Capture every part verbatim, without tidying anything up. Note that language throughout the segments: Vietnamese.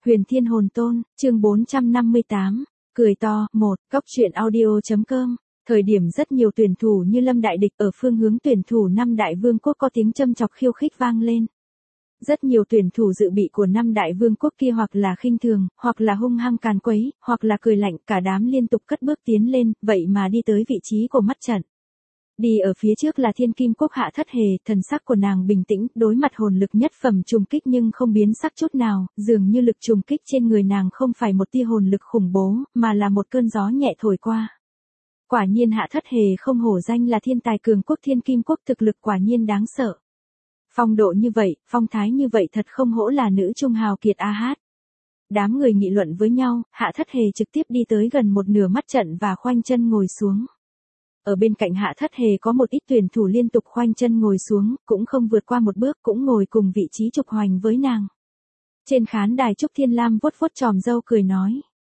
Huyền Thiên Hồn Tôn, chương bốn trăm năm mươi tám, cười to, một, Cóc truyện audio.com. Thời điểm rất nhiều tuyển thủ như Lâm Đại Địch ở phương hướng tuyển thủ năm đại vương quốc có tiếng châm chọc khiêu khích vang lên. Rất nhiều tuyển thủ dự bị của năm đại vương quốc kia hoặc là khinh thường, hoặc là hung hăng càn quấy, hoặc là cười lạnh, cả đám liên tục cất bước tiến lên, vậy mà đi tới vị trí của mắt trận. Đi ở phía trước là Thiên Kim Quốc Hạ Thất Hề, thần sắc của nàng bình tĩnh, đối mặt hồn lực nhất phẩm trùng kích nhưng không biến sắc chút nào, dường như lực trùng kích trên người nàng không phải một tia hồn lực khủng bố, mà là một cơn gió nhẹ thổi qua. Quả nhiên Hạ Thất Hề không hổ danh là thiên tài cường quốc Thiên Kim Quốc, thực lực quả nhiên đáng sợ. Phong độ như vậy, phong thái như vậy thật không hổ là nữ trung hào kiệt a hát. Đám người nghị luận với nhau, Hạ Thất Hề trực tiếp đi tới gần một nửa mắt trận và khoanh chân ngồi xuống. Ở bên cạnh Hạ Thất Hề có một ít tuyển thủ liên tục khoanh chân ngồi xuống, cũng không vượt qua một bước, cũng ngồi cùng vị trí trục hoành với nàng. Trên khán đài Trúc Thiên Lam vuốt vuốt chòm râu cười nói.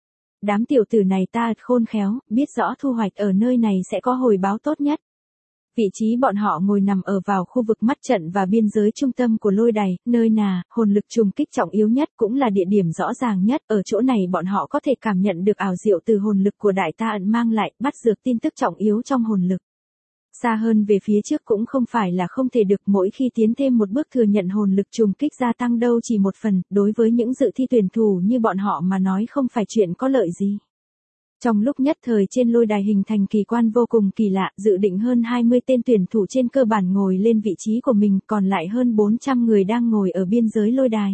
Đám tiểu tử này ta khôn khéo, biết rõ thu hoạch ở nơi này sẽ có hồi báo tốt nhất. Vị trí bọn họ ngồi nằm ở vào khu vực mắt trận và biên giới trung tâm của lôi đài, nơi nà, hồn lực trùng kích trọng yếu nhất cũng là địa điểm rõ ràng nhất. Ở chỗ này bọn họ có thể cảm nhận được ảo diệu từ hồn lực của đại ta ẩn mang lại, bắt dược tin tức trọng yếu trong hồn lực. Xa hơn về phía trước cũng không phải là không thể được, mỗi khi tiến thêm một bước thừa nhận hồn lực trùng kích gia tăng đâu chỉ một phần, đối với những dự thi tuyển thủ như bọn họ mà nói không phải chuyện có lợi gì. Trong lúc nhất thời trên lôi đài hình thành kỳ quan vô cùng kỳ lạ, dự định hơn hai mươi tên tuyển thủ trên cơ bản ngồi lên vị trí của mình, còn lại hơn bốn trăm người đang ngồi ở biên giới lôi đài.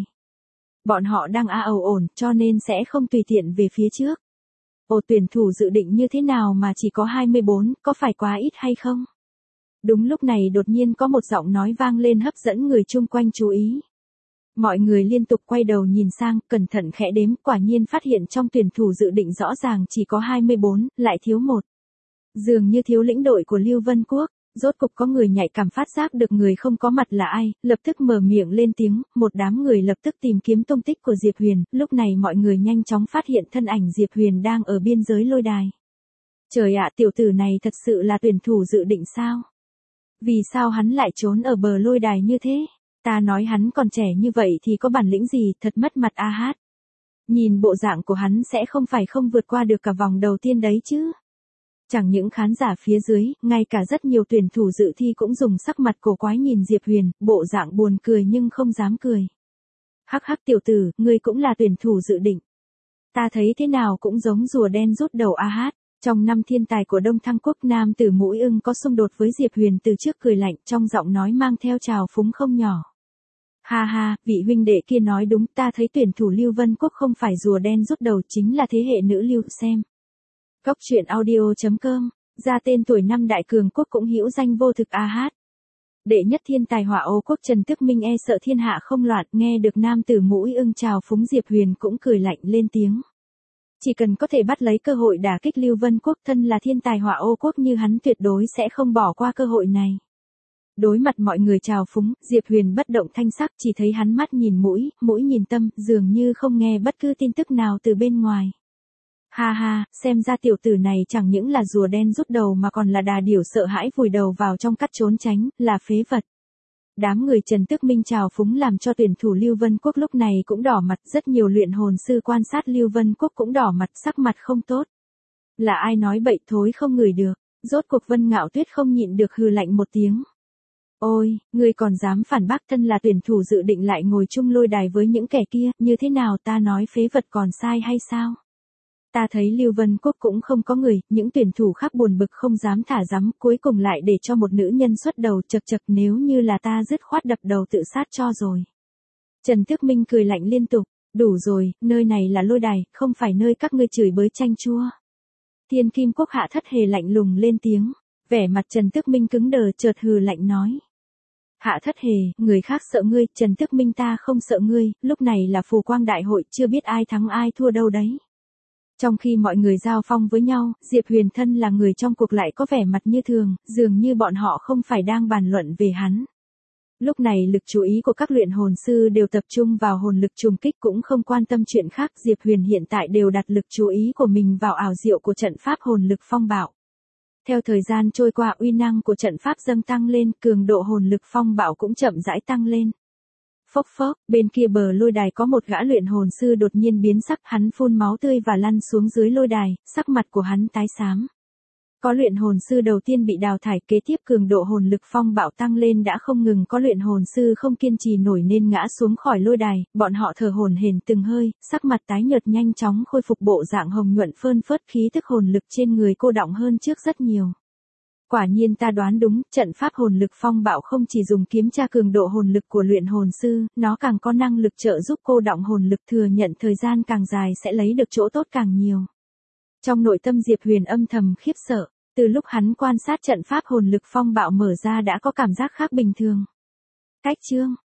Bọn họ đang a ầu ổn, cho nên sẽ không tùy tiện về phía trước. Ồ, tuyển thủ dự định như thế nào mà chỉ có hai mươi bốn, có phải quá ít hay không? Đúng lúc này đột nhiên có một giọng nói vang lên hấp dẫn người chung quanh chú ý. Mọi người liên tục quay đầu nhìn sang, cẩn thận khẽ đếm, quả nhiên phát hiện trong tuyển thủ dự định rõ ràng chỉ có hai mươi bốn, lại thiếu một. Dường như thiếu lĩnh đội của Lưu Vân Quốc, rốt cục có người nhạy cảm phát giác được người không có mặt là ai, lập tức mở miệng lên tiếng, một đám người lập tức tìm kiếm tung tích của Diệp Huyền, lúc này mọi người nhanh chóng phát hiện thân ảnh Diệp Huyền đang ở biên giới lôi đài. Trời ạ, tiểu tử này thật sự là tuyển thủ dự định sao? Vì sao hắn lại trốn ở bờ lôi đài như thế? Ta nói hắn còn trẻ như vậy thì có bản lĩnh gì, thật mất mặt a hát. Nhìn bộ dạng của hắn sẽ không phải không vượt qua được cả vòng đầu tiên đấy chứ. Chẳng những khán giả phía dưới, ngay cả rất nhiều tuyển thủ dự thi cũng dùng sắc mặt cổ quái nhìn Diệp Huyền, bộ dạng buồn cười nhưng không dám cười. Hắc hắc tiểu tử, ngươi cũng là tuyển thủ dự định. Ta thấy thế nào cũng giống rùa đen rút đầu a hát. Trong năm thiên tài của Đông Thăng Quốc, nam tử Mũi Ưng có xung đột với Diệp Huyền từ trước cười lạnh, trong giọng nói mang theo trào phúng không nhỏ. Ha ha, vị huynh đệ kia nói đúng, ta thấy tuyển thủ Lưu Vân Quốc không phải rùa đen rút đầu, chính là thế hệ nữ Lưu xem. Cóc truyện audio.com, ra tên tuổi năm đại cường quốc cũng hữu danh vô thực a hát. Đệ nhất thiên tài Hỏa Ô Quốc Trần Tước Minh e sợ thiên hạ không loạn, nghe được nam tử Mũi Ưng trào phúng Diệp Huyền cũng cười lạnh lên tiếng. Chỉ cần có thể bắt lấy cơ hội đả kích Lưu Vân Quốc, thân là thiên tài Hỏa Ô Quốc như hắn tuyệt đối sẽ không bỏ qua cơ hội này. Đối mặt mọi người trào phúng, Diệp Huyền bất động thanh sắc, chỉ thấy hắn mắt nhìn mũi, mũi nhìn tâm, dường như không nghe bất cứ tin tức nào từ bên ngoài. Ha ha, xem ra tiểu tử này chẳng những là rùa đen rút đầu mà còn là đà điểu sợ hãi vùi đầu vào trong cắt trốn tránh, là phế vật. Đám người Trần Tước Minh trào phúng làm cho tuyển thủ Lưu Vân Quốc lúc này cũng đỏ mặt, rất nhiều luyện hồn sư quan sát Lưu Vân Quốc cũng đỏ mặt, sắc mặt không tốt. Là ai nói bậy thối không ngửi được, rốt cuộc Vân Ngạo Tuyết không nhịn được hừ lạnh một tiếng. Ôi, ngươi còn dám phản bác, thân là tuyển thủ dự định lại ngồi chung lôi đài với những kẻ kia, như thế nào, ta nói phế vật còn sai hay sao? Ta thấy Lưu Vân Quốc cũng không có người, những tuyển thủ khác buồn bực không dám thả rắm, cuối cùng lại để cho một nữ nhân xuất đầu, chật chật, nếu như là ta dứt khoát đập đầu tự sát cho rồi. Trần Tước Minh cười lạnh liên tục, đủ rồi, nơi này là lôi đài, không phải nơi các ngươi chửi bới chanh chua. Thiên Kim Quốc Hạ Thất Hề lạnh lùng lên tiếng, vẻ mặt Trần Tước Minh cứng đờ, chợt hừ lạnh nói. Hạ Thất Hề, người khác sợ ngươi, Trần Tước Minh ta không sợ ngươi, lúc này là phù quang đại hội, chưa biết ai thắng ai thua đâu đấy. Trong khi mọi người giao phong với nhau, Diệp Huyền thân là người trong cuộc lại có vẻ mặt như thường, dường như bọn họ không phải đang bàn luận về hắn. Lúc này lực chú ý của các luyện hồn sư đều tập trung vào hồn lực trùng kích, cũng không quan tâm chuyện khác, Diệp Huyền hiện tại đều đặt lực chú ý của mình vào ảo diệu của trận pháp hồn lực phong bạo. Theo thời gian trôi qua, uy năng của trận pháp dâng tăng lên, cường độ hồn lực phong bạo cũng chậm rãi tăng lên. Phốc phốc, bên kia bờ lôi đài có một gã luyện hồn sư đột nhiên biến sắc, hắn phun máu tươi và lăn xuống dưới lôi đài, sắc mặt của hắn tái xám. Có luyện hồn sư đầu tiên bị đào thải, kế tiếp cường độ hồn lực phong bạo tăng lên đã không ngừng có luyện hồn sư không kiên trì nổi nên ngã xuống khỏi lôi đài, bọn họ thở hổn hển từng hơi, sắc mặt tái nhợt nhanh chóng khôi phục bộ dạng hồng nhuận phơn phớt, khí tức hồn lực trên người cô đọng hơn trước rất nhiều. Quả nhiên ta đoán đúng, trận pháp hồn lực phong bạo không chỉ dùng kiểm tra cường độ hồn lực của luyện hồn sư, nó càng có năng lực trợ giúp cô đọng hồn lực, thừa nhận thời gian càng dài sẽ lấy được chỗ tốt càng nhiều. Trong nội tâm Diệp Huyền âm thầm khiếp sợ, từ lúc hắn quan sát trận pháp hồn lực phong bạo mở ra đã có cảm giác khác bình thường. Cách chương